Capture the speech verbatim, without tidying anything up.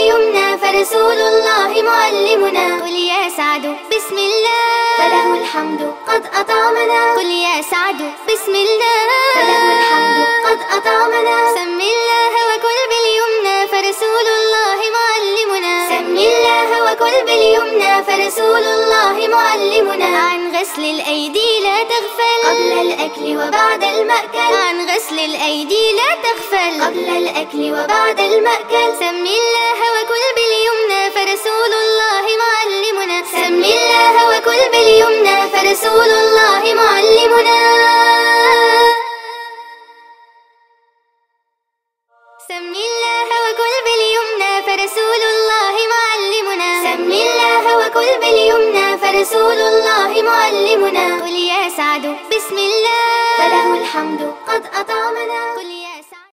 باليمنى فرسول الله معلمنا. قل يا سعد بسم الله فله الحمد قد أطعمنا. قل يا سعد بسم الله فله الحمد قد أطعمنا. سم الله وكل باليمنى فرسول الله معلمنا. سم الله وكل باليمنى فرسول الله معلمنا. عن غسل الأيدي لا تغفل قبل الأكل وبعد المأكل. عن غسل الأيدي لا تغفل قبل الأكل وبعد المأكل. سم الله وكل باليمنى فرسول الله معلمنا. سم الله وكل باليمنى فرسول الله معلمنا. سم الله وكل باليمنى فرسول الله معلمنا. سم الله وكل باليمنى فرسول الله معلمنا. قل يا سعد بسم الله فله الحمد قد أطعمنا. قل